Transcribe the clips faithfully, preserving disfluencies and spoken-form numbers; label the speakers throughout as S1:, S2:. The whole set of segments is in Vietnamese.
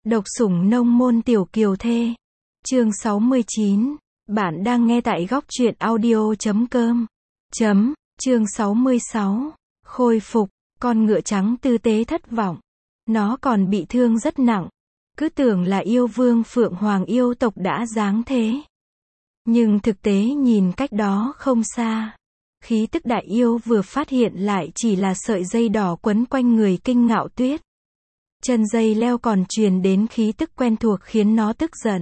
S1: Độc sủng nông môn tiểu kiều thê. Chương sáu mươi chín. Bạn đang nghe tại góc truyện audio chấm com. Chấm. Chương sáu mươi sáu. Khôi phục. Con ngựa trắng tư tế thất vọng. Nó còn bị thương rất nặng. Cứ tưởng là yêu vương Phượng Hoàng yêu tộc đã giáng thế. Nhưng thực tế nhìn cách đó không xa. Khí tức đại yêu vừa phát hiện lại chỉ là sợi dây đỏ quấn quanh người Kinh Ngạo Tuyết. Chân dây leo còn truyền đến khí tức quen thuộc khiến nó tức giận.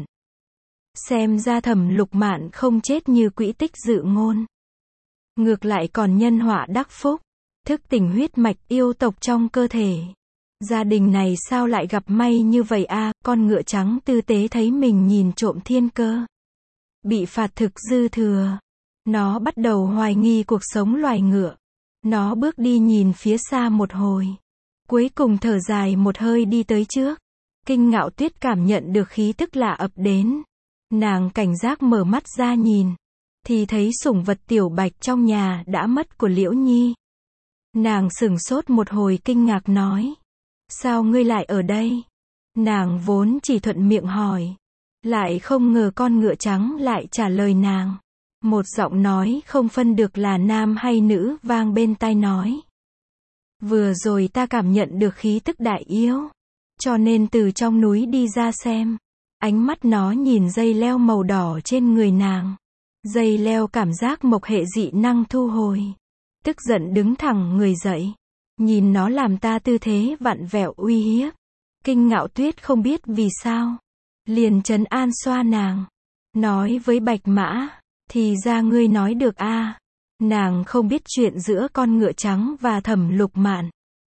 S1: Xem ra Thẩm Lục Mạn không chết như quỹ tích dự ngôn. Ngược lại còn nhân họa đắc phúc, thức tỉnh huyết mạch yêu tộc trong cơ thể. Gia đình này sao lại gặp may như vậy a? Con ngựa trắng tư tế thấy mình nhìn trộm thiên cơ. Bị phạt thực dư thừa. Nó bắt đầu hoài nghi cuộc sống loài ngựa. Nó bước đi nhìn phía xa một hồi. Cuối cùng thở dài một hơi đi tới trước. Kinh Ngạo Tuyết cảm nhận được khí tức lạ ập đến. Nàng cảnh giác mở mắt ra nhìn. Thì thấy sủng vật tiểu bạch trong nhà đã mất của Liễu Nhi. Nàng sửng sốt một hồi kinh ngạc nói. Sao ngươi lại ở đây? Nàng vốn chỉ thuận miệng hỏi. Lại không ngờ con ngựa trắng lại trả lời nàng. Một giọng nói không phân được là nam hay nữ vang bên tai nói. Vừa rồi ta cảm nhận được khí tức đại yêu. Cho nên từ trong núi đi ra xem. Ánh mắt nó nhìn dây leo màu đỏ trên người nàng. Dây leo cảm giác mộc hệ dị năng thu hồi. Tức giận đứng thẳng người dậy. Nhìn nó làm ta tư thế vặn vẹo uy hiếp. Kinh Ngạo Tuyết không biết vì sao. Liền trấn an xoa nàng. Nói với Bạch Mã. Thì ra ngươi nói được a. À. Nàng không biết chuyện giữa con ngựa trắng và Thẩm Lục Mạn.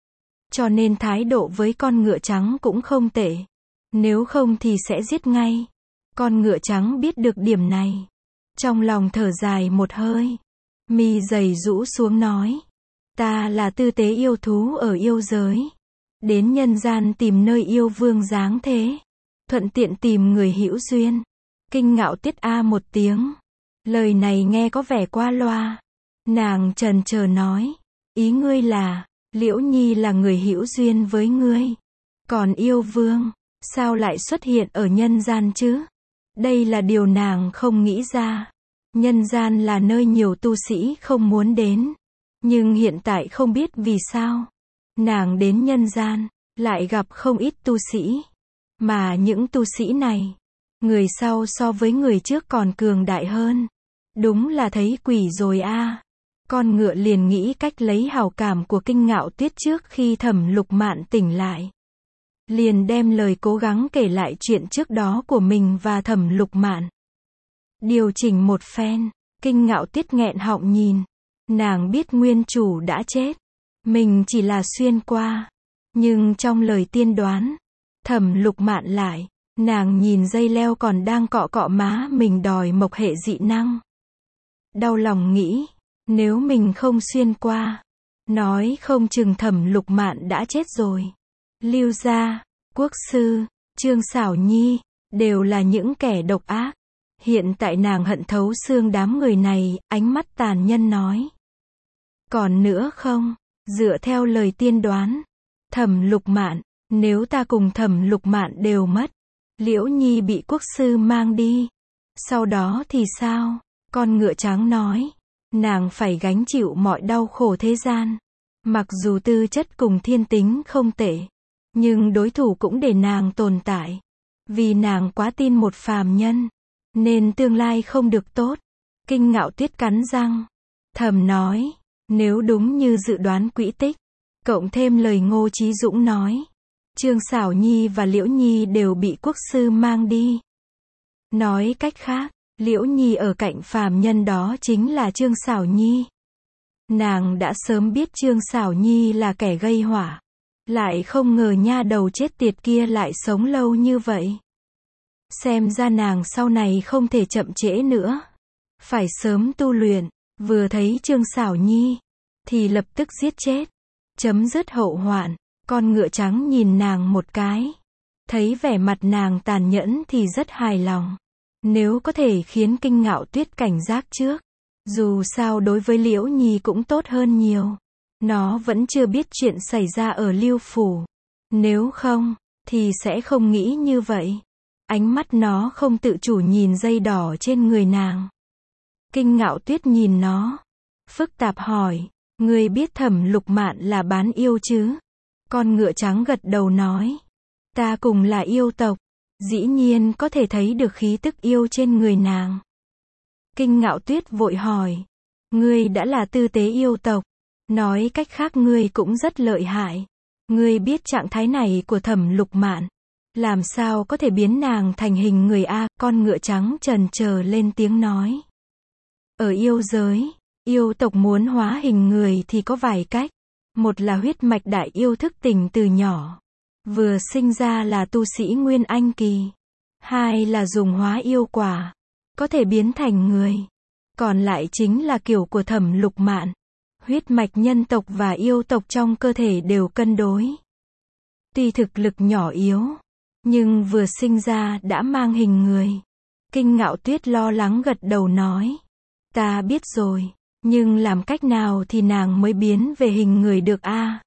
S1: Cho nên thái độ với con ngựa trắng cũng không tệ. Nếu không thì sẽ giết ngay. Con ngựa trắng biết được điểm này. Trong lòng thở dài một hơi. Mi dày rũ xuống nói. Ta là tư tế yêu thú ở yêu giới. Đến nhân gian tìm nơi yêu vương giáng thế. Thuận tiện tìm người hữu duyên. Kinh Ngạo Tuyết a một tiếng. Lời này nghe có vẻ qua loa. Nàng chần chờ nói. Ý ngươi là, Liễu Nhi là người hữu duyên với ngươi. Còn yêu vương, sao lại xuất hiện ở nhân gian chứ? Đây là điều nàng không nghĩ ra. Nhân gian là nơi nhiều tu sĩ không muốn đến. Nhưng hiện tại không biết vì sao. Nàng đến nhân gian, lại gặp không ít tu sĩ. Mà những tu sĩ này, người sau so với người trước còn cường đại hơn. Đúng là thấy quỷ rồi a. À. Con ngựa liền nghĩ cách lấy hảo cảm của Kinh Ngạo Tuyết trước khi Thẩm Lục Mạn tỉnh lại. Liền đem lời cố gắng kể lại chuyện trước đó của mình và Thẩm Lục Mạn. Điều chỉnh một phen, Kinh Ngạo Tuyết nghẹn họng nhìn. Nàng biết nguyên chủ đã chết. Mình chỉ là xuyên qua. Nhưng trong lời tiên đoán, Thẩm Lục Mạn lại. Nàng nhìn dây leo còn đang cọ cọ má mình đòi mộc hệ dị năng. Đau lòng nghĩ. Nếu mình không xuyên qua. Nói không chừng Thẩm Lục Mạn đã chết rồi. Lưu Gia, Quốc Sư, Trương Xảo Nhi. Đều là những kẻ độc ác. Hiện tại nàng hận thấu xương đám người này. Ánh mắt tàn nhân nói. Còn nữa không? Dựa theo lời tiên đoán. Thẩm Lục Mạn. Nếu ta cùng Thẩm Lục Mạn đều mất. Liễu Nhi bị Quốc Sư mang đi. Sau đó thì sao? Con ngựa trắng nói. Nàng phải gánh chịu mọi đau khổ thế gian. Mặc dù tư chất cùng thiên tính không tệ. Nhưng đối thủ cũng để nàng tồn tại. Vì nàng quá tin một phàm nhân. Nên tương lai không được tốt. Kinh Ngạo Tuyết cắn răng. Thầm nói. Nếu đúng như dự đoán quỹ tích. Cộng thêm lời Ngô Chí Dũng nói. Trương Xảo Nhi và Liễu Nhi đều bị Quốc Sư mang đi. Nói cách khác. Liễu Nhi ở cạnh phàm nhân đó chính là Trương Xảo Nhi. Nàng đã sớm biết Trương Xảo Nhi là kẻ gây họa. Lại không ngờ nha đầu chết tiệt kia lại sống lâu như vậy. Xem ra nàng sau này không thể chậm trễ nữa. Phải sớm tu luyện. Vừa thấy Trương Xảo Nhi. Thì lập tức giết chết. Chấm dứt hậu hoạn. Con ngựa trắng nhìn nàng một cái. Thấy vẻ mặt nàng tàn nhẫn thì rất hài lòng. Nếu có thể khiến Kinh Ngạo Tuyết cảnh giác trước. Dù sao đối với Liễu Nhi cũng tốt hơn nhiều. Nó vẫn chưa biết chuyện xảy ra ở Lưu Phủ. Nếu không, thì sẽ không nghĩ như vậy. Ánh mắt nó không tự chủ nhìn dây đỏ trên người nàng. Kinh Ngạo Tuyết nhìn nó, phức tạp hỏi, ngươi biết Thẩm Lục Mạn là bán yêu chứ? Con ngựa trắng gật đầu nói, ta cùng là yêu tộc, dĩ nhiên có thể thấy được khí tức yêu trên người nàng. Kinh Ngạo Tuyết vội hỏi, ngươi đã là tư tế yêu tộc, nói cách khác ngươi cũng rất lợi hại. Ngươi biết trạng thái này của Thẩm Lục Mạn, làm sao có thể biến nàng thành hình người a? Con ngựa trắng chần chờ lên tiếng nói. Ở yêu giới, yêu tộc muốn hóa hình người thì có vài cách. Một là huyết mạch đại yêu thức tỉnh từ nhỏ, vừa sinh ra là tu sĩ Nguyên Anh kỳ. Hai là dùng hóa yêu quả, có thể biến thành người. Còn lại chính là kiểu của Thẩm Lục Mạn. Huyết mạch nhân tộc và yêu tộc trong cơ thể đều cân đối. Tuy thực lực nhỏ yếu, nhưng vừa sinh ra đã mang hình người. Kinh Ngạo Tuyết lo lắng gật đầu nói, ta biết rồi, nhưng làm cách nào thì nàng mới biến về hình người được a?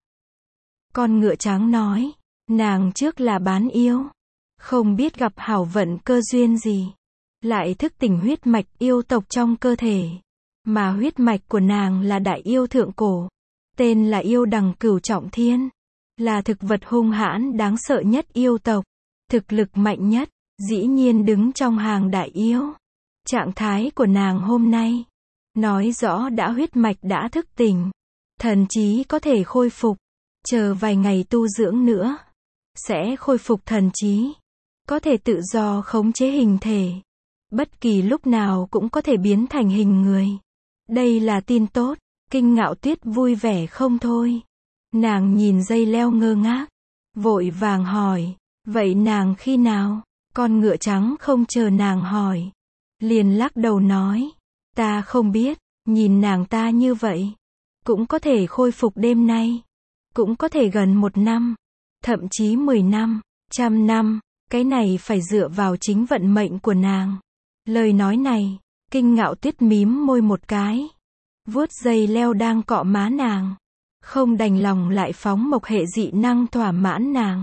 S1: Con ngựa trắng nói, nàng trước là bán yêu, không biết gặp hảo vận cơ duyên gì, lại thức tỉnh huyết mạch yêu tộc trong cơ thể. Mà huyết mạch của nàng là đại yêu thượng cổ, tên là yêu đằng cửu trọng thiên, là thực vật hung hãn đáng sợ nhất yêu tộc, thực lực mạnh nhất, dĩ nhiên đứng trong hàng đại yêu. Trạng thái của nàng hôm nay, nói rõ đã huyết mạch đã thức tỉnh, thần trí có thể khôi phục, chờ vài ngày tu dưỡng nữa, sẽ khôi phục thần trí, có thể tự do khống chế hình thể, bất kỳ lúc nào cũng có thể biến thành hình người. Đây là tin tốt. Kinh Ngạo Tuyết vui vẻ không thôi. Nàng nhìn dây leo ngơ ngác, vội vàng hỏi, vậy nàng khi nào? Con ngựa trắng không chờ nàng hỏi, liền lắc đầu nói, ta không biết, nhìn nàng ta như vậy, cũng có thể khôi phục đêm nay, cũng có thể gần một năm, thậm chí mười năm, trăm năm, cái này phải dựa vào chính vận mệnh của nàng. Lời nói này, Kinh Ngạo Tuyết mím môi một cái, vuốt dây leo đang cọ má nàng, không đành lòng lại phóng mộc hệ dị năng thỏa mãn nàng.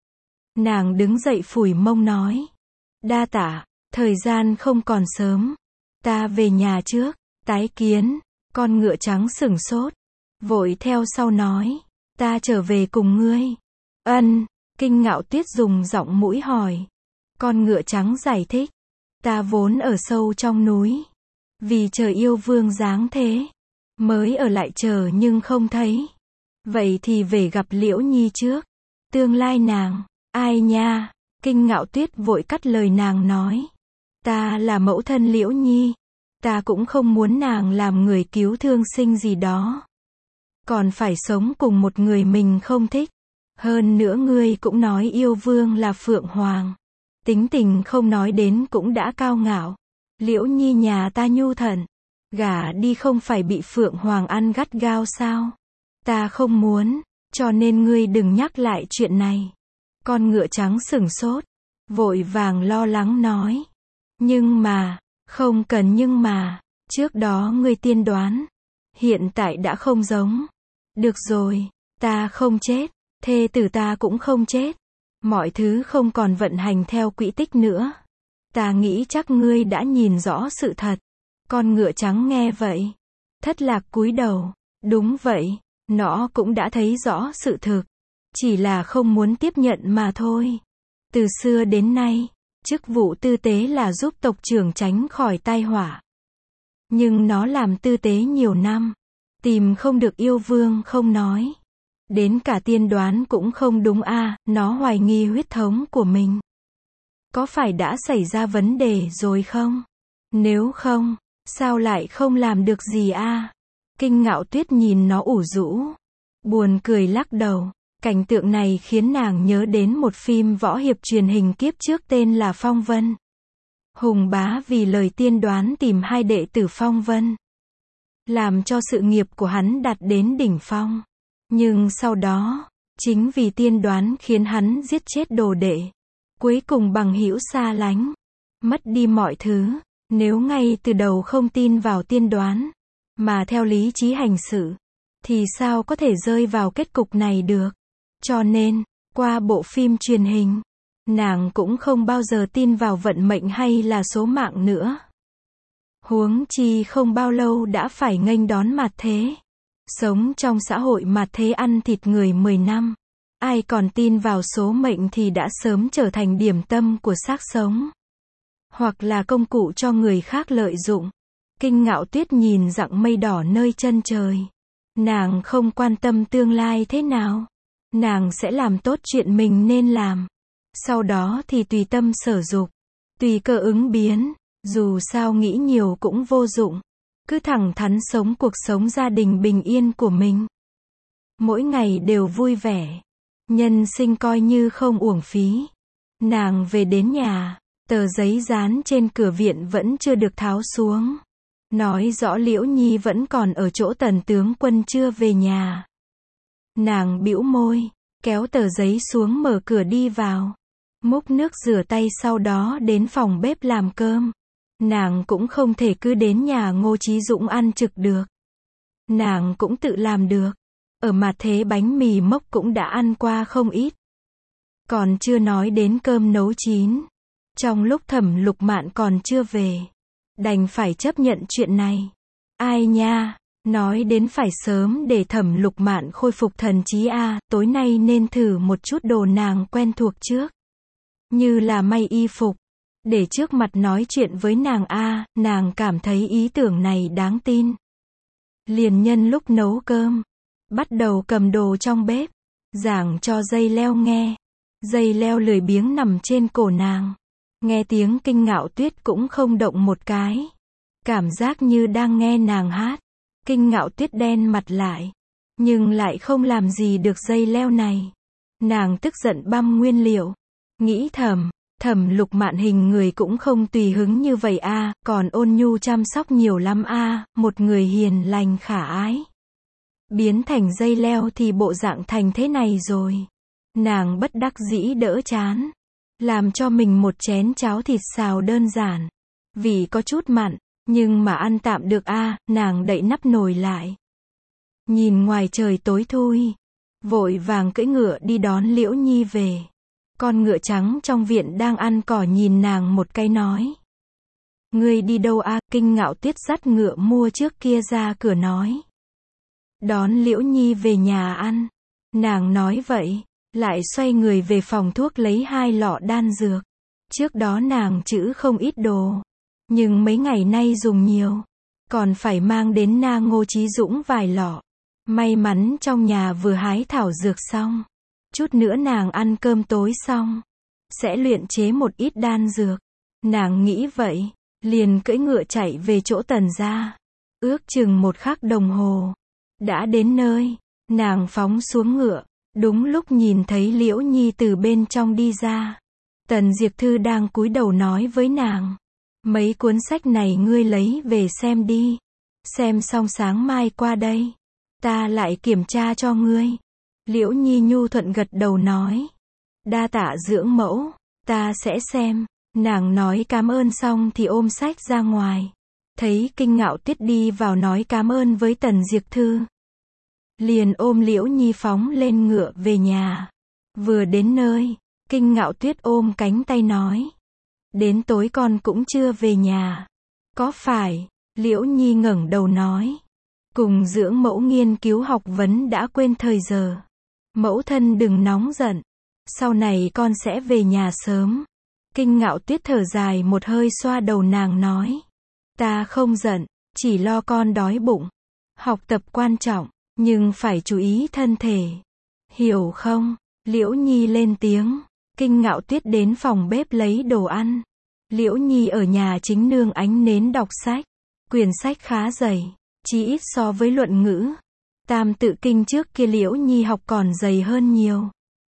S1: Nàng đứng dậy phủi mông nói, đa tạ, thời gian không còn sớm, ta về nhà trước, tái kiến. Con ngựa trắng sửng sốt, vội theo sau nói, ta trở về cùng ngươi. Ân. Kinh Ngạo Tuyết dùng giọng mũi hỏi. Con ngựa trắng giải thích, ta vốn ở sâu trong núi, vì chờ yêu vương giáng thế, mới ở lại chờ nhưng không thấy. Vậy thì về gặp Liễu Nhi trước, tương lai nàng. Ai nha? Kinh Ngạo Tuyết vội cắt lời nàng nói, ta là mẫu thân Liễu Nhi, ta cũng không muốn nàng làm người cứu thương sinh gì đó, còn phải sống cùng một người mình không thích. Hơn nữa ngươi cũng nói yêu vương là Phượng Hoàng, tính tình không nói đến cũng đã cao ngạo. Liễu Nhi nhà ta nhu thuận, gả đi không phải bị Phượng Hoàng ăn gắt gao sao? Ta không muốn, cho nên ngươi đừng nhắc lại chuyện này. Con ngựa trắng sửng sốt, vội vàng lo lắng nói, nhưng mà, không cần nhưng mà, trước đó ngươi tiên đoán, hiện tại đã không giống. Được rồi, ta không chết, thê tử ta cũng không chết, mọi thứ không còn vận hành theo quỹ tích nữa. Ta nghĩ chắc ngươi đã nhìn rõ sự thật. Con ngựa trắng nghe vậy, thất lạc cúi đầu, đúng vậy, nó cũng đã thấy rõ sự thực, chỉ là không muốn tiếp nhận mà thôi. Từ xưa đến nay, chức vụ tư tế là giúp tộc trưởng tránh khỏi tai họa. Nhưng nó làm tư tế nhiều năm, tìm không được yêu vương không nói, đến cả tiên đoán cũng không đúng a. À, nó hoài nghi huyết thống của mình. Có phải đã xảy ra vấn đề rồi không? Nếu không, sao lại không làm được gì a? À? Kinh Ngạo Tuyết nhìn nó ủ rũ, buồn cười lắc đầu. Cảnh tượng này khiến nàng nhớ đến một phim võ hiệp truyền hình kiếp trước tên là Phong Vân. Hùng bá vì lời tiên đoán tìm hai đệ tử Phong Vân, làm cho sự nghiệp của hắn đạt đến đỉnh phong. Nhưng sau đó, chính vì tiên đoán khiến hắn giết chết đồ đệ, cuối cùng bằng hữu xa lánh, mất đi mọi thứ. Nếu ngay từ đầu không tin vào tiên đoán, mà theo lý trí hành sự, thì sao có thể rơi vào kết cục này được? Cho nên, Qua bộ phim truyền hình, nàng cũng không bao giờ tin vào vận mệnh hay là số mạng nữa. Huống chi không bao lâu đã phải nghênh đón mạt thế. Sống trong xã hội mạt thế ăn thịt người mười năm. Ai còn tin vào số mệnh thì đã sớm trở thành điểm tâm của xác sống. Hoặc là công cụ cho người khác lợi dụng. Kinh Ngạo Tuyết nhìn dặng mây đỏ nơi chân trời. Nàng không quan tâm tương lai thế nào. Nàng sẽ làm tốt chuyện mình nên làm. Sau đó thì tùy tâm sở dục. Tùy cơ ứng biến. Dù sao nghĩ nhiều cũng vô dụng. Cứ thẳng thắn sống cuộc sống gia đình bình yên của mình. Mỗi ngày đều vui vẻ. Nhân sinh coi như không uổng phí. Nàng về đến nhà. Tờ giấy dán trên cửa viện vẫn chưa được tháo xuống. Nói rõ Liễu Nhi vẫn còn ở chỗ Tần tướng quân chưa về nhà. Nàng bĩu môi, kéo tờ giấy xuống mở cửa đi vào. Múc nước rửa tay sau đó đến phòng bếp làm cơm. Nàng cũng không thể cứ đến nhà Ngô Chí Dũng ăn trực được. Nàng cũng tự làm được. Ở mặt thế bánh mì mốc cũng đã ăn qua không ít. Còn chưa nói đến cơm nấu chín. Trong lúc Thẩm Lục Mạn còn chưa về, đành phải chấp nhận chuyện này. Ai nha, nói đến phải sớm để Thẩm Lục Mạn khôi phục thần trí a, tối nay nên thử một chút đồ nàng quen thuộc trước. Như là may y phục, để trước mặt nói chuyện với nàng a, nàng cảm thấy ý tưởng này đáng tin. Liền nhân lúc nấu cơm, bắt đầu cầm đồ trong bếp, giảng cho dây leo nghe. Dây leo lười biếng nằm trên cổ nàng. Nghe tiếng Kinh Ngạo Tuyết cũng không động một cái. Cảm giác như đang nghe nàng hát. Kinh Ngạo Tuyết đen mặt lại. Nhưng lại không làm gì được dây leo này. Nàng tức giận băm nguyên liệu. Nghĩ thầm, Thẩm Lục Mạn hình người cũng không tùy hứng như vậy a, còn ôn nhu chăm sóc nhiều lắm a, một người hiền lành khả ái. Biến thành dây leo thì bộ dạng thành thế này rồi. Nàng bất đắc dĩ đỡ chán. Làm cho mình một chén cháo thịt xào đơn giản. Vì có chút mặn, nhưng mà ăn tạm được a, nàng đậy nắp nồi lại. Nhìn ngoài trời tối thui. Vội vàng cưỡi ngựa đi đón Liễu Nhi về. Con ngựa trắng trong viện đang ăn cỏ nhìn nàng một cái nói. Ngươi đi đâu a? Kinh Ngạo Tuyết dắt ngựa mua trước kia ra cửa nói. Đón Liễu Nhi về nhà ăn. Nàng nói vậy. Lại xoay người về phòng thuốc lấy hai lọ đan dược. Trước đó nàng trữ không ít đồ. Nhưng mấy ngày nay dùng nhiều. Còn phải mang đến Na Ngô Chí Dũng vài lọ. May mắn trong nhà vừa hái thảo dược xong. Chút nữa nàng ăn cơm tối xong. Sẽ luyện chế một ít đan dược. Nàng nghĩ vậy. Liền cưỡi ngựa chạy về chỗ Tần gia. Ước chừng một khắc đồng hồ. Đã đến nơi. Nàng phóng xuống ngựa. Đúng lúc nhìn thấy Liễu Nhi từ bên trong đi ra. Tần Diệp Thư đang cúi đầu nói với nàng. Mấy cuốn sách này ngươi lấy về xem đi. Xem xong sáng mai qua đây. Ta lại kiểm tra cho ngươi. Liễu Nhi nhu thuận gật đầu nói. Đa tạ dưỡng mẫu. Ta sẽ xem. Nàng nói cảm ơn xong thì ôm sách ra ngoài. Thấy Kinh Ngạo Tuyết đi vào nói cảm ơn với Tần Diệp Thư. Liền ôm Liễu Nhi phóng lên ngựa về nhà. Vừa đến nơi, Kinh Ngạo Tuyết ôm cánh tay nói. Đến tối con cũng chưa về nhà. Có phải? Liễu Nhi ngẩng đầu nói. Cùng dưỡng mẫu nghiên cứu học vấn đã quên thời giờ. Mẫu thân đừng nóng giận. Sau này con sẽ về nhà sớm. Kinh Ngạo Tuyết thở dài một hơi xoa đầu nàng nói. Ta không giận, chỉ lo con đói bụng. Học tập quan trọng. Nhưng phải chú ý thân thể. Hiểu không? Liễu Nhi lên tiếng. Kinh Ngạo Tuyết đến phòng bếp lấy đồ ăn. Liễu Nhi ở nhà chính nương ánh nến đọc sách. Quyển sách khá dày. Chỉ ít so với luận ngữ. Tam tự kinh trước kia Liễu Nhi học còn dày hơn nhiều.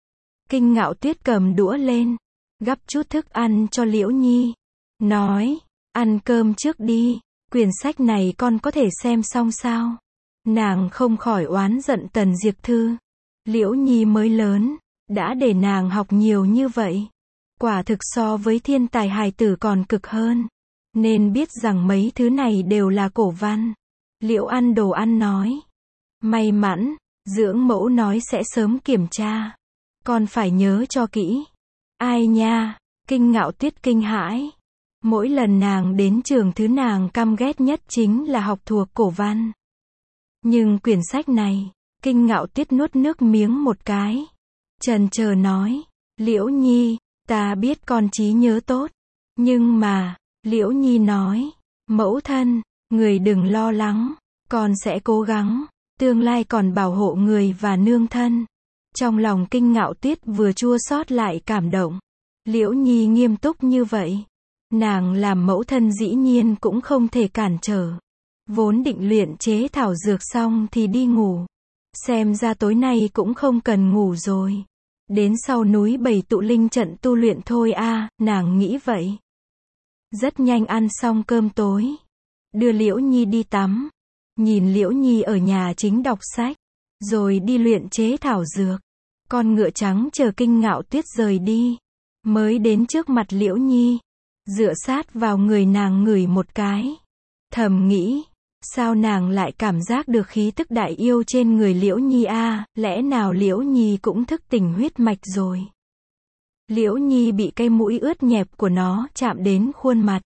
S1: Kinh Ngạo Tuyết cầm đũa lên. Gắp chút thức ăn cho Liễu Nhi. Nói. Ăn cơm trước đi. Quyển sách này con có thể xem xong sao? Nàng không khỏi oán giận Tần Diệp Thư. Liễu Nhi mới lớn, đã để nàng học nhiều như vậy. Quả thực so với thiên tài hài tử còn cực hơn. Nên biết rằng mấy thứ này đều là cổ văn. Liễu ăn đồ ăn nói. May mắn, dưỡng mẫu nói sẽ sớm kiểm tra. Con phải nhớ cho kỹ. Ai nha, Kinh Ngạo Tuyết kinh hãi. Mỗi lần nàng đến trường thứ nàng căm ghét nhất chính là học thuộc cổ văn. Nhưng quyển sách này, Kinh Ngạo Tuyết nuốt nước miếng một cái. Chần chờ nói, Liễu Nhi, ta biết con trí nhớ tốt. Nhưng mà, Liễu Nhi nói, mẫu thân, người đừng lo lắng, con sẽ cố gắng, tương lai còn bảo hộ người và nương thân. Trong lòng Kinh Ngạo Tuyết vừa chua xót lại cảm động. Liễu Nhi nghiêm túc như vậy. Nàng làm mẫu thân dĩ nhiên cũng không thể cản trở. Vốn định luyện chế thảo dược xong thì đi ngủ. Xem ra tối nay cũng không cần ngủ rồi. Đến sau núi Bảy Tụ Linh trận tu luyện thôi a, à, nàng nghĩ vậy. Rất nhanh ăn xong cơm tối. Đưa Liễu Nhi đi tắm. Nhìn Liễu Nhi ở nhà chính đọc sách. Rồi đi luyện chế thảo dược. Con ngựa trắng chờ Kinh Ngạo Tuyết rời đi. Mới đến trước mặt Liễu Nhi. Dựa sát vào người nàng ngửi một cái. Thầm nghĩ. Sao nàng lại cảm giác được khí tức đại yêu trên người Liễu Nhi a, à, lẽ nào Liễu Nhi cũng thức tỉnh huyết mạch rồi. Liễu Nhi bị cây mũi ướt nhẹp của nó chạm đến khuôn mặt.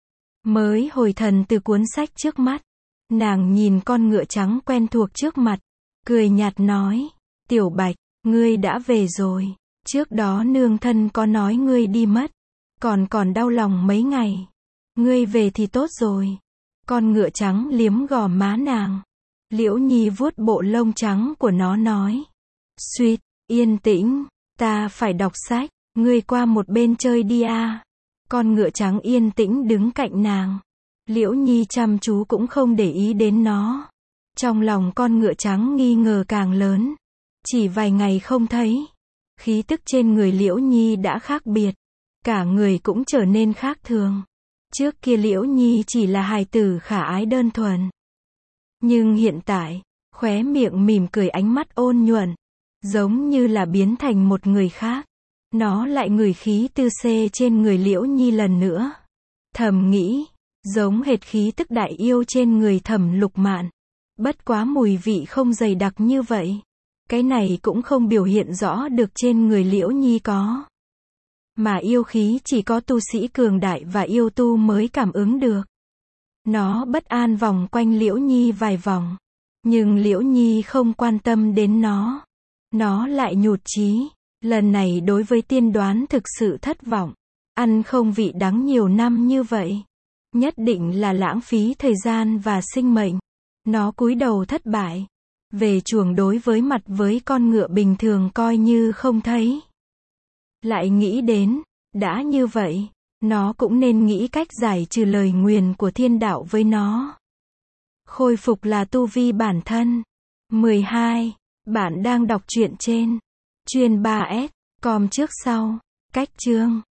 S1: Mới hồi thần từ cuốn sách trước mắt. Nàng nhìn con ngựa trắng quen thuộc trước mặt. Cười nhạt nói. Tiểu Bạch, ngươi đã về rồi. Trước đó nương thân có nói ngươi đi mất. Còn còn đau lòng mấy ngày. Ngươi về thì tốt rồi. Con ngựa trắng liếm gò má nàng. Liễu Nhi vuốt bộ lông trắng của nó nói. Suýt, yên tĩnh, ta phải đọc sách, ngươi qua một bên chơi đi a. À. Con ngựa trắng yên tĩnh đứng cạnh nàng. Liễu Nhi chăm chú cũng không để ý đến nó. Trong lòng con ngựa trắng nghi ngờ càng lớn. Chỉ vài ngày không thấy. Khí tức trên người Liễu Nhi đã khác biệt. Cả người cũng trở nên khác thường. Trước kia Liễu Nhi chỉ là hài tử khả ái đơn thuần. Nhưng hiện tại, khóe miệng mỉm cười ánh mắt ôn nhuận. Giống như là biến thành một người khác. Nó lại ngửi khí tư xê trên người Liễu Nhi lần nữa. Thầm nghĩ, giống hệt khí tức đại yêu trên người Thẩm Lục Mạn. Bất quá mùi vị không dày đặc như vậy. Cái này cũng không biểu hiện rõ được trên người Liễu Nhi có. Mà yêu khí chỉ có tu sĩ cường đại và yêu tu mới cảm ứng được. Nó bất an vòng quanh Liễu Nhi vài vòng. Nhưng Liễu Nhi không quan tâm đến nó. Nó lại nhụt chí. Lần này đối với tiên đoán thực sự thất vọng. Ăn không vị đắng nhiều năm như vậy. Nhất định là lãng phí thời gian và sinh mệnh. Nó cúi đầu thất bại. Về chuồng đối với mặt với con ngựa bình thường coi như không thấy. Lại nghĩ đến, đã như vậy, nó cũng nên nghĩ cách giải trừ lời nguyền của thiên đạo với nó. Khôi phục là tu vi bản thân. mười hai. Bạn đang đọc truyện trên chuyên ba S com trước sau. Cách chương